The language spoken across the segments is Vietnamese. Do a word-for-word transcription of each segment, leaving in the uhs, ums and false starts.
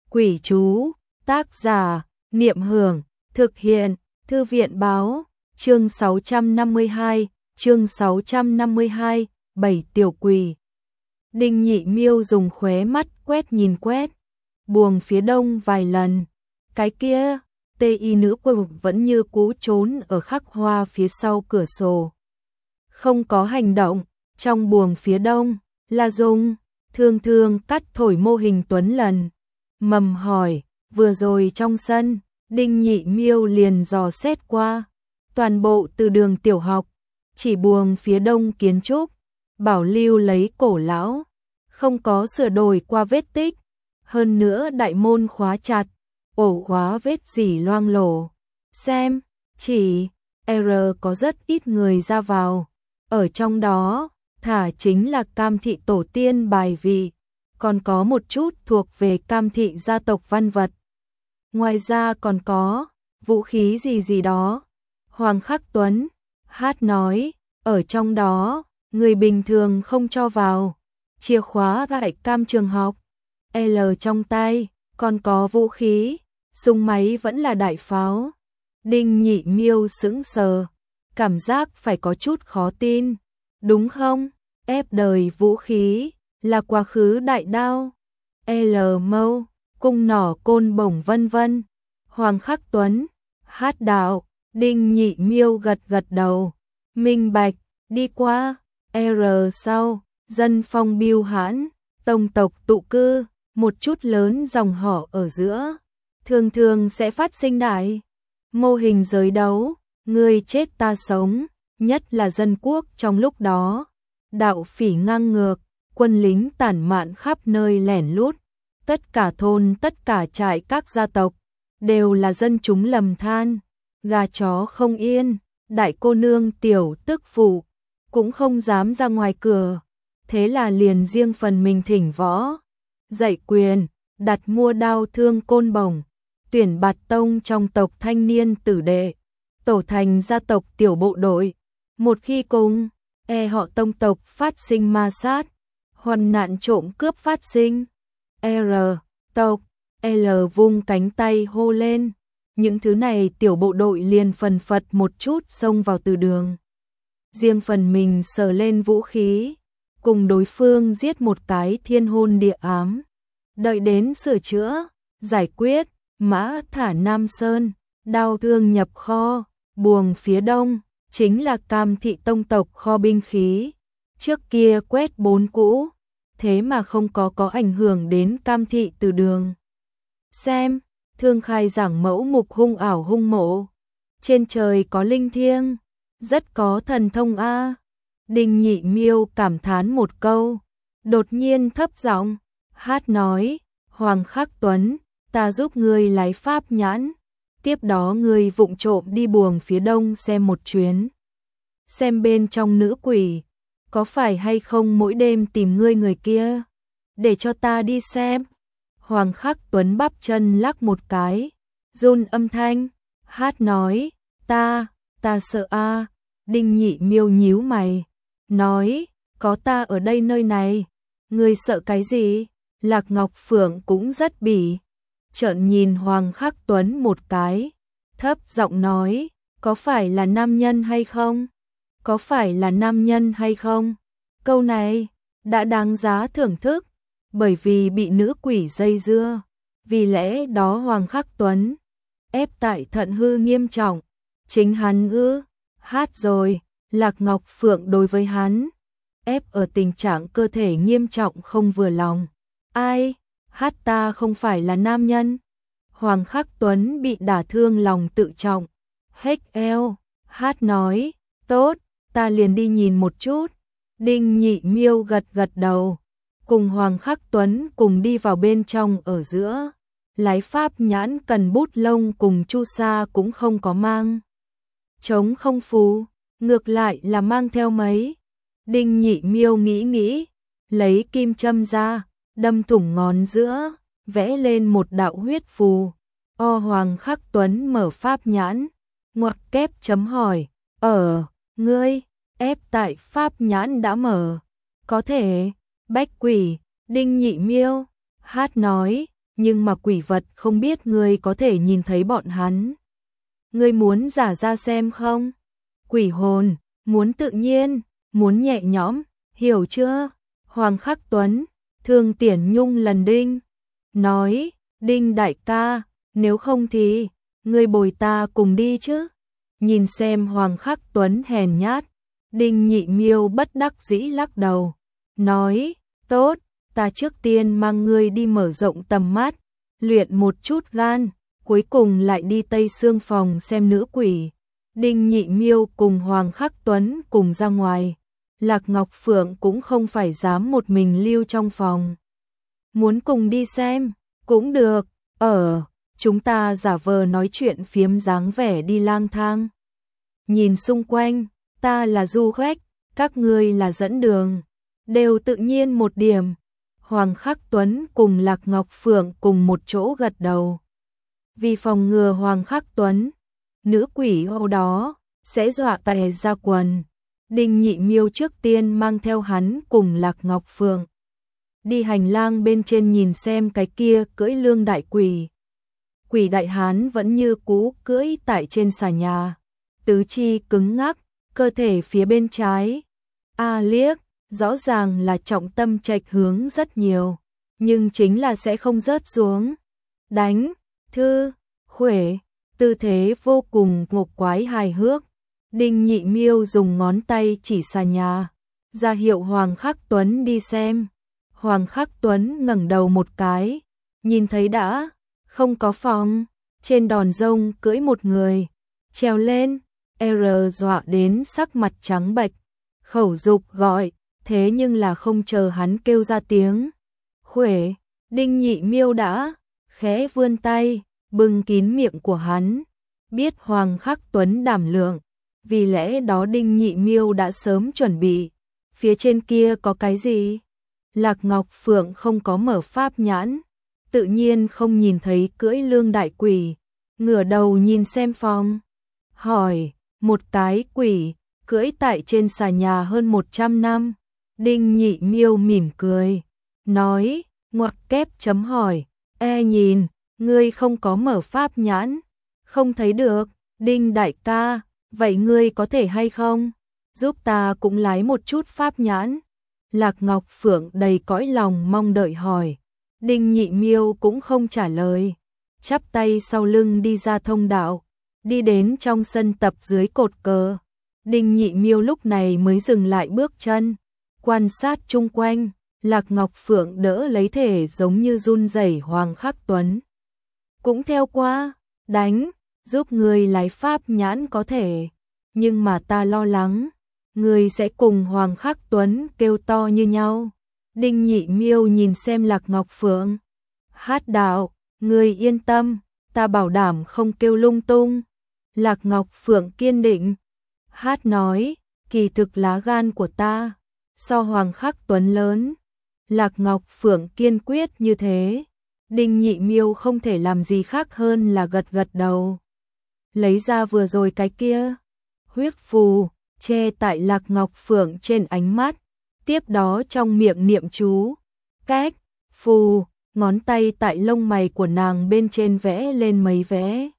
Quỷ chú, tác giả, Niệm Hưởng, thực hiện, Thư viện báo, chương sáu trăm năm mươi hai, chương sáu trăm năm mươi hai, bảy tiểu quỷ. Đinh Nhị Miêu dùng khóe mắt quét nhìn quét, buồng phía đông vài lần. Cái kia, tê y nữ quân vẫn như cũ trốn ở khắc hoa phía sau cửa sổ. Không có hành động, trong buồng phía đông, là dùng, thương thương cắt thổi mô hình Tuấn lần. Mầm hỏi, vừa rồi trong sân, Đinh Nhị Miêu liền dò xét qua. Toàn bộ từ đường tiểu học, chỉ buồng phía đông kiến trúc, bảo lưu lấy cổ lão, không có sửa đổi qua vết tích. Hơn nữa đại môn khóa chặt, ổ khóa vết dỉ loang lổ. Xem, chỉ, R có rất ít người ra vào. Ở trong đó, thả chính là Cam thị tổ tiên bài vị, còn có một chút thuộc về Cam thị gia tộc văn vật. Ngoài ra còn có, vũ khí gì gì đó. Hoàng Khắc Tuấn, hát nói, ở trong đó, người bình thường không cho vào. Chìa khóa lại Cam trường học, L trong tay, còn có vũ khí, súng máy vẫn là đại pháo. Đinh Nhị Miêu sững sờ, cảm giác phải có chút khó tin, đúng không? Ép đời vũ khí, là quá khứ đại đao, L mâu, cung nỏ côn bổng vân vân. Hoàng Khắc Tuấn, hát đạo, Đinh Nhị Miêu gật gật đầu, minh bạch, đi qua, R sau, dân phong biêu hãn, tông tộc tụ cư, một chút lớn dòng họ ở giữa, thường thường sẽ phát sinh đại mô hình giới đấu, người chết ta sống, nhất là dân quốc trong lúc đó. Đạo phỉ ngang ngược, quân lính tản mạn khắp nơi lẻn lút, tất cả thôn tất cả trại các gia tộc, đều là dân chúng lầm than, gà chó không yên, đại cô nương tiểu tức phụ, cũng không dám ra ngoài cửa, thế là liền riêng phần mình thỉnh võ, dạy quyền, đặt mua đao thương côn bổng, tuyển bạt tông trong tộc thanh niên tử đệ, tổ thành gia tộc tiểu bộ đội, một khi cùng e họ tông tộc phát sinh ma sát, hoạn nạn trộm cướp phát sinh, R, tộc, L vung cánh tay hô lên, những thứ này tiểu bộ đội liền phần phật một chút xông vào từ đường. Riêng phần mình sờ lên vũ khí, cùng đối phương giết một cái thiên hôn địa ám. Đợi đến sửa chữa, giải quyết, mã thả Nam Sơn, đao thương nhập kho, buồng phía đông, chính là Cam thị tông tộc kho binh khí. Trước kia quét bốn cũ, thế mà không có có ảnh hưởng đến Cam thị từ đường. Xem, thương khai giảng mẫu mục hung ảo hung mộ. Trên trời có linh thiêng, rất có thần thông a. Đinh Nhị Miêu cảm thán một câu, đột nhiên thấp giọng, hát nói, Hoàng Khắc Tuấn, ta giúp ngươi lái pháp nhãn, tiếp đó ngươi vụng trộm đi buồng phía đông xem một chuyến. Xem bên trong nữ quỷ, có phải hay không mỗi đêm tìm ngươi người kia, để cho ta đi xem. Hoàng Khắc Tuấn bắp chân lắc một cái, run âm thanh, hát nói, ta, ta sợ a. Đinh Nhị Miêu nhíu mày, nói, có ta ở đây nơi này, ngươi sợ cái gì? Lạc Ngọc Phượng cũng rất bỉ, trợn nhìn Hoàng Khắc Tuấn một cái, thấp giọng nói, có phải là nam nhân hay không? Có phải là nam nhân hay không? Câu này đã đáng giá thưởng thức, bởi vì bị nữ quỷ dây dưa, vì lẽ đó Hoàng Khắc Tuấn ép tại thận hư nghiêm trọng, chính hắn ư, hát rồi, Lạc Ngọc Phượng đối với hắn ép ở tình trạng cơ thể nghiêm trọng không vừa lòng. Ai, hát ta không phải là nam nhân. Hoàng Khắc Tuấn bị đả thương lòng tự trọng, hếch eo, hát nói, tốt, ta liền đi nhìn một chút. Đinh Nhị Miêu gật gật đầu, cùng Hoàng Khắc Tuấn cùng đi vào bên trong ở giữa. Lái pháp nhãn cần bút lông cùng chu sa cũng không có mang. Chống không phù, ngược lại là mang theo mấy. Đinh Nhị Miêu nghĩ nghĩ, lấy kim châm ra, đâm thủng ngón giữa, vẽ lên một đạo huyết phù. O Hoàng Khắc Tuấn mở pháp nhãn, ngoặc kép chấm hỏi, ở, ngươi, ép tại pháp nhãn đã mở, có thể, bách quỷ, Đinh Nhị Miêu, hát nói, nhưng mà quỷ vật không biết ngươi có thể nhìn thấy bọn hắn. Ngươi muốn giả ra xem không? Quỷ hồn, muốn tự nhiên, muốn nhẹ nhõm, hiểu chưa? Hoàng Khắc Tuấn, Thương Tiễn Nhung lần đinh, nói, Đinh đại ca, nếu không thì, ngươi bồi ta cùng đi chứ? Nhìn xem Hoàng Khắc Tuấn hèn nhát, Đinh Nhị Miêu bất đắc dĩ lắc đầu, nói, tốt, ta trước tiên mang ngươi đi mở rộng tầm mắt, luyện một chút gan, cuối cùng lại đi Tây Sương phòng xem nữ quỷ. Đinh Nhị Miêu cùng Hoàng Khắc Tuấn cùng ra ngoài, Lạc Ngọc Phượng cũng không phải dám một mình lưu trong phòng. Muốn cùng đi xem, cũng được, ở, chúng ta giả vờ nói chuyện phiếm dáng vẻ đi lang thang. Nhìn xung quanh, ta là du khách, các ngươi là dẫn đường, đều tự nhiên một điểm. Hoàng Khắc Tuấn cùng Lạc Ngọc Phượng cùng một chỗ gật đầu. Vì phòng ngừa Hoàng Khắc Tuấn, nữ quỷ hậu đó, sẽ dọa tè ra quần. Đinh Nhị Miêu trước tiên mang theo hắn cùng Lạc Ngọc Phượng. Đi hành lang bên trên nhìn xem cái kia cưỡi lương đại quỷ. Quỷ đại hán vẫn như cũ cưỡi tại trên xà nhà. Tứ chi cứng ngắc, cơ thể phía bên trái. A liếc, rõ ràng là trọng tâm chệch hướng rất nhiều. Nhưng chính là sẽ không rớt xuống. Đánh, thư, khuể, tư thế vô cùng ngục quái hài hước. Đinh Nhị Miêu dùng ngón tay chỉ xà nhà, ra hiệu Hoàng Khắc Tuấn đi xem. Hoàng Khắc Tuấn ngẩng đầu một cái, nhìn thấy đã, không có phòng, trên đòn rông cưỡi một người, trèo lên, R dọa đến sắc mặt trắng bệch, khẩu dục gọi, thế nhưng là không chờ hắn kêu ra tiếng. Khuể, Đinh Nhị Miêu đã, khẽ vươn tay, bưng kín miệng của hắn, biết Hoàng Khắc Tuấn đảm lượng. Vì lẽ đó Đinh Nhị Miêu đã sớm chuẩn bị. Phía trên kia có cái gì? Lạc Ngọc Phượng không có mở pháp nhãn, tự nhiên không nhìn thấy cưỡi lương đại quỷ, ngửa đầu nhìn xem phòng. Hỏi, một cái quỷ, cưỡi tại trên xà nhà hơn một trăm năm. Đinh Nhị Miêu mỉm cười, nói, ngoặc kép chấm hỏi, e nhìn, ngươi không có mở pháp nhãn, không thấy được, Đinh đại ca. Vậy ngươi có thể hay không? Giúp ta cũng lái một chút pháp nhãn. Lạc Ngọc Phượng đầy cõi lòng mong đợi hỏi. Đinh Nhị Miêu cũng không trả lời. Chắp tay sau lưng đi ra thông đạo. Đi đến trong sân tập dưới cột cờ. Đinh Nhị Miêu lúc này mới dừng lại bước chân. Quan sát chung quanh. Lạc Ngọc Phượng đỡ lấy thể giống như run rẩy Hoàng Khắc Tuấn. Cũng theo qua. Đánh. Giúp người lái pháp nhãn có thể, nhưng mà ta lo lắng, người sẽ cùng Hoàng Khắc Tuấn kêu to như nhau. Đinh Nhị Miêu nhìn xem Lạc Ngọc Phượng. Hát đạo, người yên tâm, ta bảo đảm không kêu lung tung. Lạc Ngọc Phượng kiên định. Hát nói, kỳ thực lá gan của ta, so Hoàng Khắc Tuấn lớn. Lạc Ngọc Phượng kiên quyết như thế. Đinh Nhị Miêu không thể làm gì khác hơn là gật gật đầu. Lấy ra vừa rồi cái kia, huyết phù, che tại Lạc Ngọc Phượng trên ánh mắt, tiếp đó trong miệng niệm chú, cách, phù, ngón tay tại lông mày của nàng bên trên vẽ lên mấy vẽ.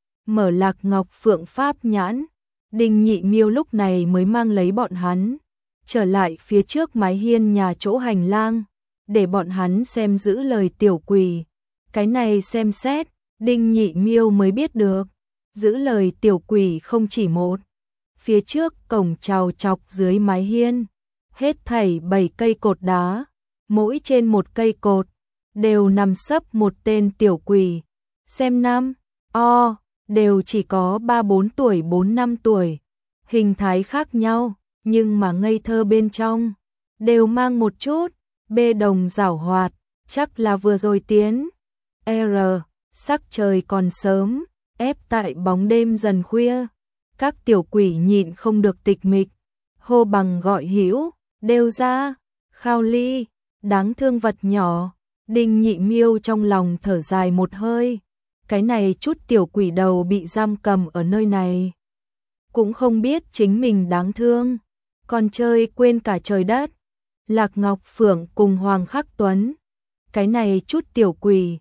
Mở Lạc Ngọc Phượng pháp nhãn, Đinh Nhị Miêu lúc này mới mang lấy bọn hắn, trở lại phía trước mái hiên nhà chỗ hành lang, để bọn hắn xem giữ lời tiểu quỷ. Cái này xem xét, Đinh Nhị Miêu mới biết được. Giữ lời tiểu quỷ không chỉ một. Phía trước cổng chào chọc dưới mái hiên, hết thảy bảy cây cột đá, mỗi trên một cây cột, đều nằm sấp một tên tiểu quỷ. Xem năm, o, đều chỉ có ba bốn tuổi bốn năm tuổi. Hình thái khác nhau, nhưng mà ngây thơ bên trong, đều mang một chút, bê đồng giảo hoạt, chắc là vừa rồi tiến. R, sắc trời còn sớm. Ép tại bóng đêm dần khuya, các tiểu quỷ nhịn không được tịch mịch, hô bằng gọi hữu, đều ra, Khao Ly, đáng thương vật nhỏ. Đinh Nhị Miêu trong lòng thở dài một hơi, cái này chút tiểu quỷ đầu bị giam cầm ở nơi này, cũng không biết chính mình đáng thương, còn chơi quên cả trời đất. Lạc Ngọc Phượng cùng Hoàng Khắc Tuấn, cái này chút tiểu quỷ,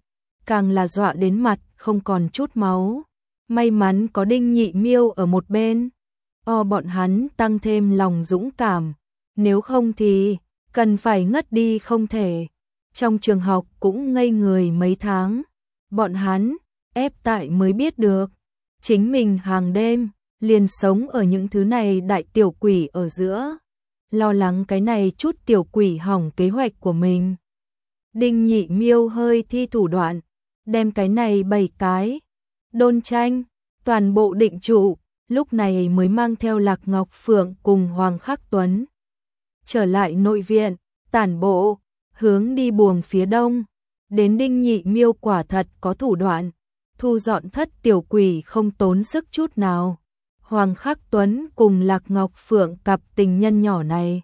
càng là dọa đến mặt không còn chút máu. May mắn có Đinh Nhị Miêu ở một bên, o bọn hắn tăng thêm lòng dũng cảm, nếu không thì cần phải ngất đi không thể. Trong trường học cũng ngây người mấy tháng, bọn hắn ép tại mới biết được, chính mình hàng đêm liền sống ở những thứ này đại tiểu quỷ ở giữa, lo lắng cái này chút tiểu quỷ hỏng kế hoạch của mình. Đinh Nhị Miêu hơi thi thủ đoạn, đem cái này bảy cái đôn tranh toàn bộ định trụ, lúc này mới mang theo Lạc Ngọc Phượng cùng Hoàng Khắc Tuấn trở lại nội viện, tản bộ, hướng đi buồng phía đông. Đến Đinh Nhị Miêu quả thật có thủ đoạn, thu dọn thất tiểu quỷ không tốn sức chút nào. Hoàng Khắc Tuấn cùng Lạc Ngọc Phượng cặp tình nhân nhỏ này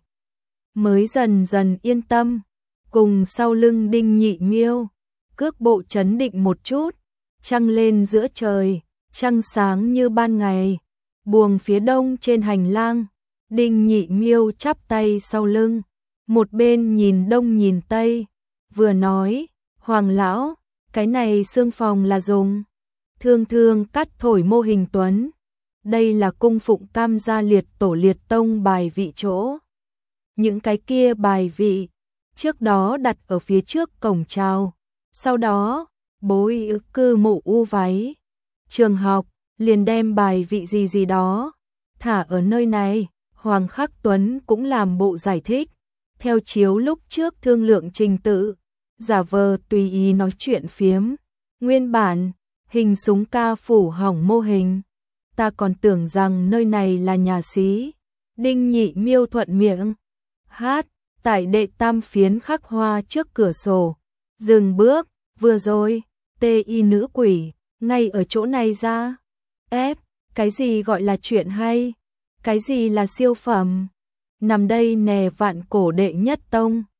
mới dần dần yên tâm, cùng sau lưng Đinh Nhị Miêu, cước bộ chấn định một chút, trăng lên giữa trời, trăng sáng như ban ngày. Buồng phía đông trên hành lang, Đinh Nhị Miêu chắp tay sau lưng, một bên nhìn đông nhìn tây, vừa nói, Hoàng lão, cái này xương phòng là dùng thương thương cắt thổi mô hình tuấn. Đây là cung phụng Tam gia liệt tổ liệt tông bài vị chỗ. Những cái kia bài vị, trước đó đặt ở phía trước cổng chào, sau đó, bối cư mộ u váy. Trường học, liền đem bài vị gì gì đó, thả ở nơi này. Hoàng Khắc Tuấn cũng làm bộ giải thích, theo chiếu lúc trước thương lượng trình tự, giả vờ tùy ý nói chuyện phiếm. Nguyên bản, hình súng ca phủ hỏng mô hình, ta còn tưởng rằng nơi này là nhà xí. Đinh Nhị Miêu thuận miệng hát, tại đệ tam phiến khắc hoa trước cửa sổ. Dừng bước, vừa rồi, tê y nữ quỷ, ngay ở chỗ này ra. Ép, cái gì gọi là chuyện hay? Cái gì là siêu phẩm? Nằm đây nè vạn cổ đệ nhất tông.